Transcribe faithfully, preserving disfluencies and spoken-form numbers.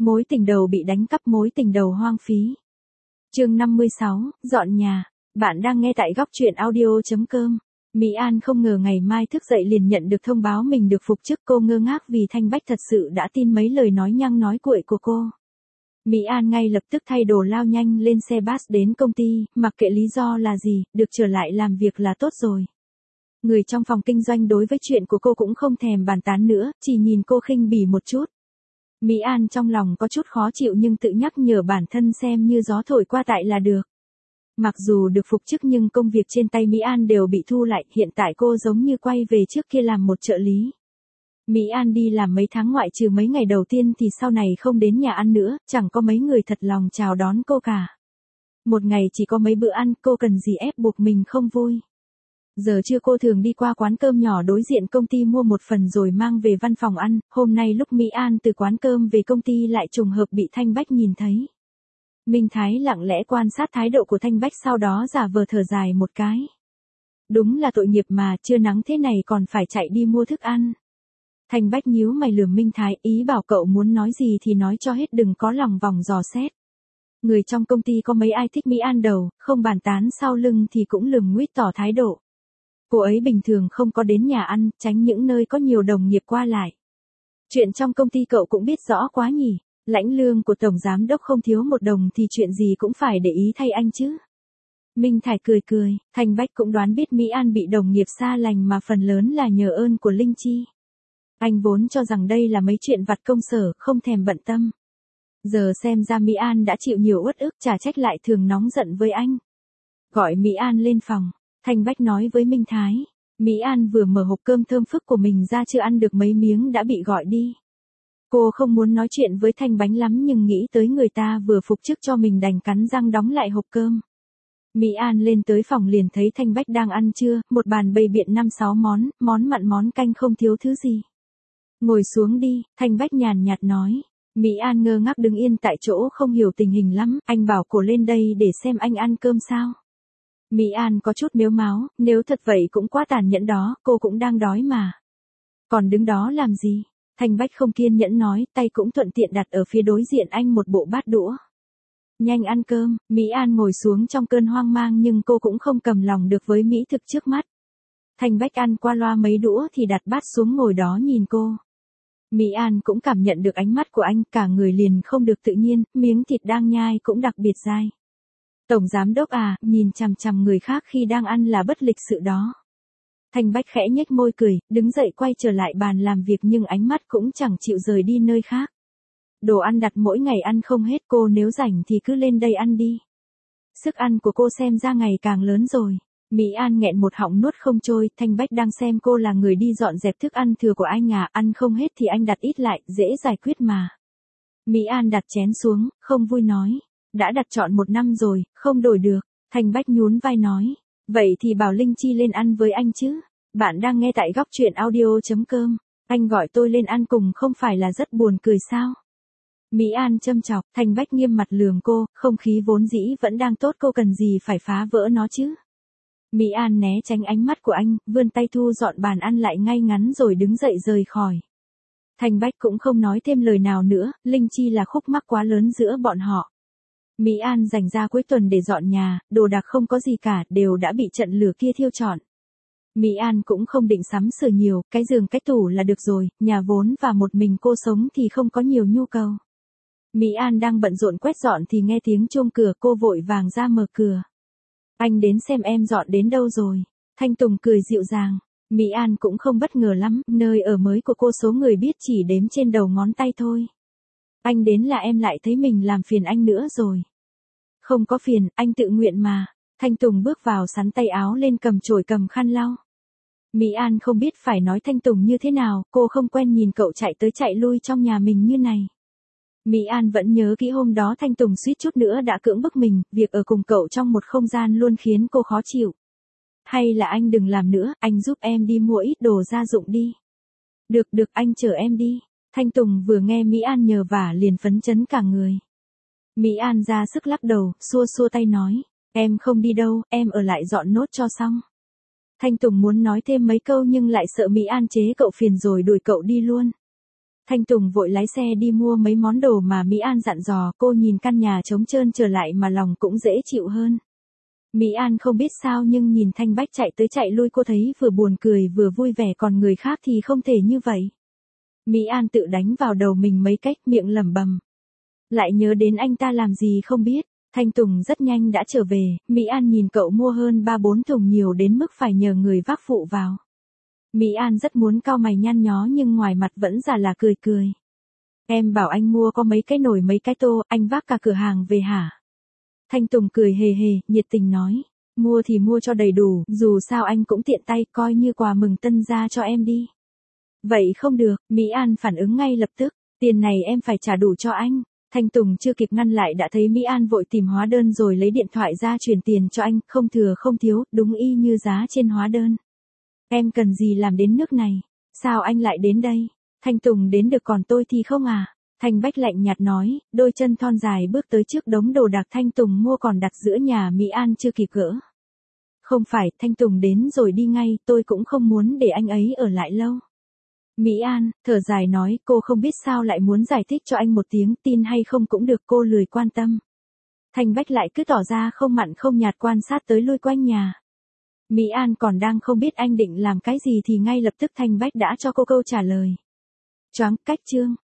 Mối tình đầu bị đánh cắp, mối tình đầu hoang phí. Chương năm mươi sáu, dọn nhà. Bạn đang nghe tại góc truyện audio chấm com. Mỹ An không ngờ ngày mai thức dậy liền nhận được thông báo mình được phục chức. Cô ngơ ngác vì Thanh Bách thật sự đã tin mấy lời nói nhăng nói cuội của cô. Mỹ An ngay lập tức thay đồ lao nhanh lên xe bus đến công ty, mặc kệ lý do là gì, được trở lại làm việc là tốt rồi. Người trong phòng kinh doanh đối với chuyện của cô cũng không thèm bàn tán nữa, chỉ nhìn cô khinh bỉ một chút. Mỹ An trong lòng có chút khó chịu nhưng tự nhắc nhở bản thân xem như gió thổi qua tại là được. Mặc dù được phục chức nhưng công việc trên tay Mỹ An đều bị thu lại, hiện tại cô giống như quay về trước kia làm một trợ lý. Mỹ An đi làm mấy tháng ngoại trừ mấy ngày đầu tiên thì sau này không đến nhà ăn nữa, chẳng có mấy người thật lòng chào đón cô cả. Một ngày chỉ có mấy bữa ăn, cô cần gì ép buộc mình không vui. Giờ trưa cô thường đi qua quán cơm nhỏ đối diện công ty mua một phần rồi mang về văn phòng ăn, hôm nay lúc Mỹ An từ quán cơm về công ty lại trùng hợp bị Thanh Bách nhìn thấy. Minh Thái lặng lẽ quan sát thái độ của Thanh Bách sau đó giả vờ thở dài một cái. Đúng là tội nghiệp mà, trưa nắng thế này còn phải chạy đi mua thức ăn. Thanh Bách nhíu mày lườm Minh Thái, ý bảo cậu muốn nói gì thì nói cho hết, đừng có lòng vòng dò xét. Người trong công ty có mấy ai thích Mỹ An đầu, không bàn tán sau lưng thì cũng lườm nguýt tỏ thái độ. Cô ấy bình thường không có đến nhà ăn, tránh những nơi có nhiều đồng nghiệp qua lại. Chuyện trong công ty cậu cũng biết rõ quá nhỉ, lãnh lương của tổng giám đốc không thiếu một đồng thì chuyện gì cũng phải để ý thay anh chứ. Minh Thải cười cười, Thanh Bách cũng đoán biết Mỹ An bị đồng nghiệp xa lành mà phần lớn là nhờ ơn của Linh Chi. Anh vốn cho rằng đây là mấy chuyện vặt công sở, không thèm bận tâm. Giờ xem ra Mỹ An đã chịu nhiều uất ức, chả trách lại thường nóng giận với anh. Gọi Mỹ An lên phòng. Thanh Bách nói với Minh Thái, Mỹ An vừa mở hộp cơm thơm phức của mình ra chưa ăn được mấy miếng đã bị gọi đi. Cô không muốn nói chuyện với Thanh Bánh lắm nhưng nghĩ tới người ta vừa phục chức cho mình đành cắn răng đóng lại hộp cơm. Mỹ An lên tới phòng liền thấy Thanh Bách đang ăn trưa, một bàn bày biện năm sáu món, món mặn món canh không thiếu thứ gì. Ngồi xuống đi, Thanh Bách nhàn nhạt nói. Mỹ An ngơ ngác đứng yên tại chỗ không hiểu tình hình lắm, anh bảo cô lên đây để xem anh ăn cơm sao. Mỹ An có chút mếu máo, nếu thật vậy cũng quá tàn nhẫn đó, cô cũng đang đói mà. Còn đứng đó làm gì? Thanh Bách không kiên nhẫn nói, tay cũng thuận tiện đặt ở phía đối diện anh một bộ bát đũa. Nhanh ăn cơm, Mỹ An ngồi xuống trong cơn hoang mang nhưng cô cũng không cầm lòng được với mỹ thực trước mắt. Thanh Bách ăn qua loa mấy đũa thì đặt bát xuống ngồi đó nhìn cô. Mỹ An cũng cảm nhận được ánh mắt của anh, cả người liền không được tự nhiên, miếng thịt đang nhai cũng đặc biệt dai. Tổng giám đốc à, nhìn chằm chằm người khác khi đang ăn là bất lịch sự đó. Thanh Bách khẽ nhếch môi cười, đứng dậy quay trở lại bàn làm việc nhưng ánh mắt cũng chẳng chịu rời đi nơi khác. Đồ ăn đặt mỗi ngày ăn không hết, cô nếu rảnh thì cứ lên đây ăn đi. Sức ăn của cô xem ra ngày càng lớn rồi. Mỹ An nghẹn một họng nuốt không trôi, Thanh Bách đang xem cô là người đi dọn dẹp thức ăn thừa của anh à, ăn không hết thì anh đặt ít lại, dễ giải quyết mà. Mỹ An đặt chén xuống, không vui nói. Đã đặt chọn một năm rồi, không đổi được. Thanh Bách nhún vai nói. Vậy thì bảo Linh Chi lên ăn với anh chứ. Bạn đang nghe tại góc truyện audio chấm com. Anh gọi tôi lên ăn cùng không phải là rất buồn cười sao? Mỹ An châm chọc, Thanh Bách nghiêm mặt lườm cô, không khí vốn dĩ vẫn đang tốt, cô cần gì phải phá vỡ nó chứ? Mỹ An né tránh ánh mắt của anh, vươn tay thu dọn bàn ăn lại ngay ngắn rồi đứng dậy rời khỏi. Thanh Bách cũng không nói thêm lời nào nữa, Linh Chi là khúc mắc quá lớn giữa bọn họ. Mỹ An dành ra cuối tuần để dọn nhà, đồ đạc không có gì cả, đều đã bị trận lửa kia thiêu trọn. Mỹ An cũng không định sắm sửa nhiều, cái giường cái tủ là được rồi, nhà vốn và một mình cô sống thì không có nhiều nhu cầu. Mỹ An đang bận rộn quét dọn thì nghe tiếng chuông cửa, cô vội vàng ra mở cửa. Anh đến xem em dọn đến đâu rồi. Thanh Tùng cười dịu dàng. Mỹ An cũng không bất ngờ lắm, nơi ở mới của cô số người biết chỉ đếm trên đầu ngón tay thôi. Anh đến là em lại thấy mình làm phiền anh nữa rồi. Không có phiền, anh tự nguyện mà. Thanh Tùng bước vào sắn tay áo lên cầm chổi cầm khăn lau. Mỹ An không biết phải nói Thanh Tùng như thế nào, cô không quen nhìn cậu chạy tới chạy lui trong nhà mình như này. Mỹ An vẫn nhớ kỹ hôm đó Thanh Tùng suýt chút nữa đã cưỡng bức mình, việc ở cùng cậu trong một không gian luôn khiến cô khó chịu. Hay là anh đừng làm nữa, anh giúp em đi mua ít đồ gia dụng đi. Được được, anh chở em đi. Thanh Tùng vừa nghe Mỹ An nhờ vả liền phấn chấn cả người. Mỹ An ra sức lắc đầu, xua xua tay nói, em không đi đâu, em ở lại dọn nốt cho xong. Thanh Tùng muốn nói thêm mấy câu nhưng lại sợ Mỹ An chế cậu phiền rồi đuổi cậu đi luôn. Thanh Tùng vội lái xe đi mua mấy món đồ mà Mỹ An dặn dò, cô nhìn căn nhà trống trơn trở lại mà lòng cũng dễ chịu hơn. Mỹ An không biết sao nhưng nhìn Thanh Bách chạy tới chạy lui cô thấy vừa buồn cười vừa vui vẻ, còn người khác thì không thể như vậy. Mỹ An tự đánh vào đầu mình mấy cách, miệng lẩm bẩm. Lại nhớ đến anh ta làm gì không biết. Thanh Tùng rất nhanh đã trở về, Mỹ An nhìn cậu mua hơn ba bốn thùng, nhiều đến mức phải nhờ người vác phụ vào. Mỹ An rất muốn cau mày nhăn nhó nhưng ngoài mặt vẫn giả là cười cười. Em bảo anh mua có mấy cái nồi mấy cái tô, anh vác cả cửa hàng về hả? Thanh Tùng cười hề hề, nhiệt tình nói. Mua thì mua cho đầy đủ, dù sao anh cũng tiện tay, coi như quà mừng tân gia cho em đi. Vậy không được, Mỹ An phản ứng ngay lập tức, tiền này em phải trả đủ cho anh. Thanh Tùng chưa kịp ngăn lại đã thấy Mỹ An vội tìm hóa đơn rồi lấy điện thoại ra chuyển tiền cho anh, không thừa không thiếu, đúng y như giá trên hóa đơn. Em cần gì làm đến nước này? Sao anh lại đến đây? Thanh Tùng đến được còn tôi thì không à? Thanh Bách lạnh nhạt nói, đôi chân thon dài bước tới trước đống đồ đạc Thanh Tùng mua còn đặt giữa nhà Mỹ An chưa kịp gỡ. Không phải, Thanh Tùng đến rồi đi ngay, tôi cũng không muốn để anh ấy ở lại lâu. Mỹ An, thở dài nói, cô không biết sao lại muốn giải thích cho anh một tiếng, tin hay không cũng được, cô lười quan tâm. Thanh Bách lại cứ tỏ ra không mặn không nhạt quan sát tới lui quanh nhà. Mỹ An còn đang không biết anh định làm cái gì thì ngay lập tức Thanh Bách đã cho cô câu trả lời. Choáng, cách chương.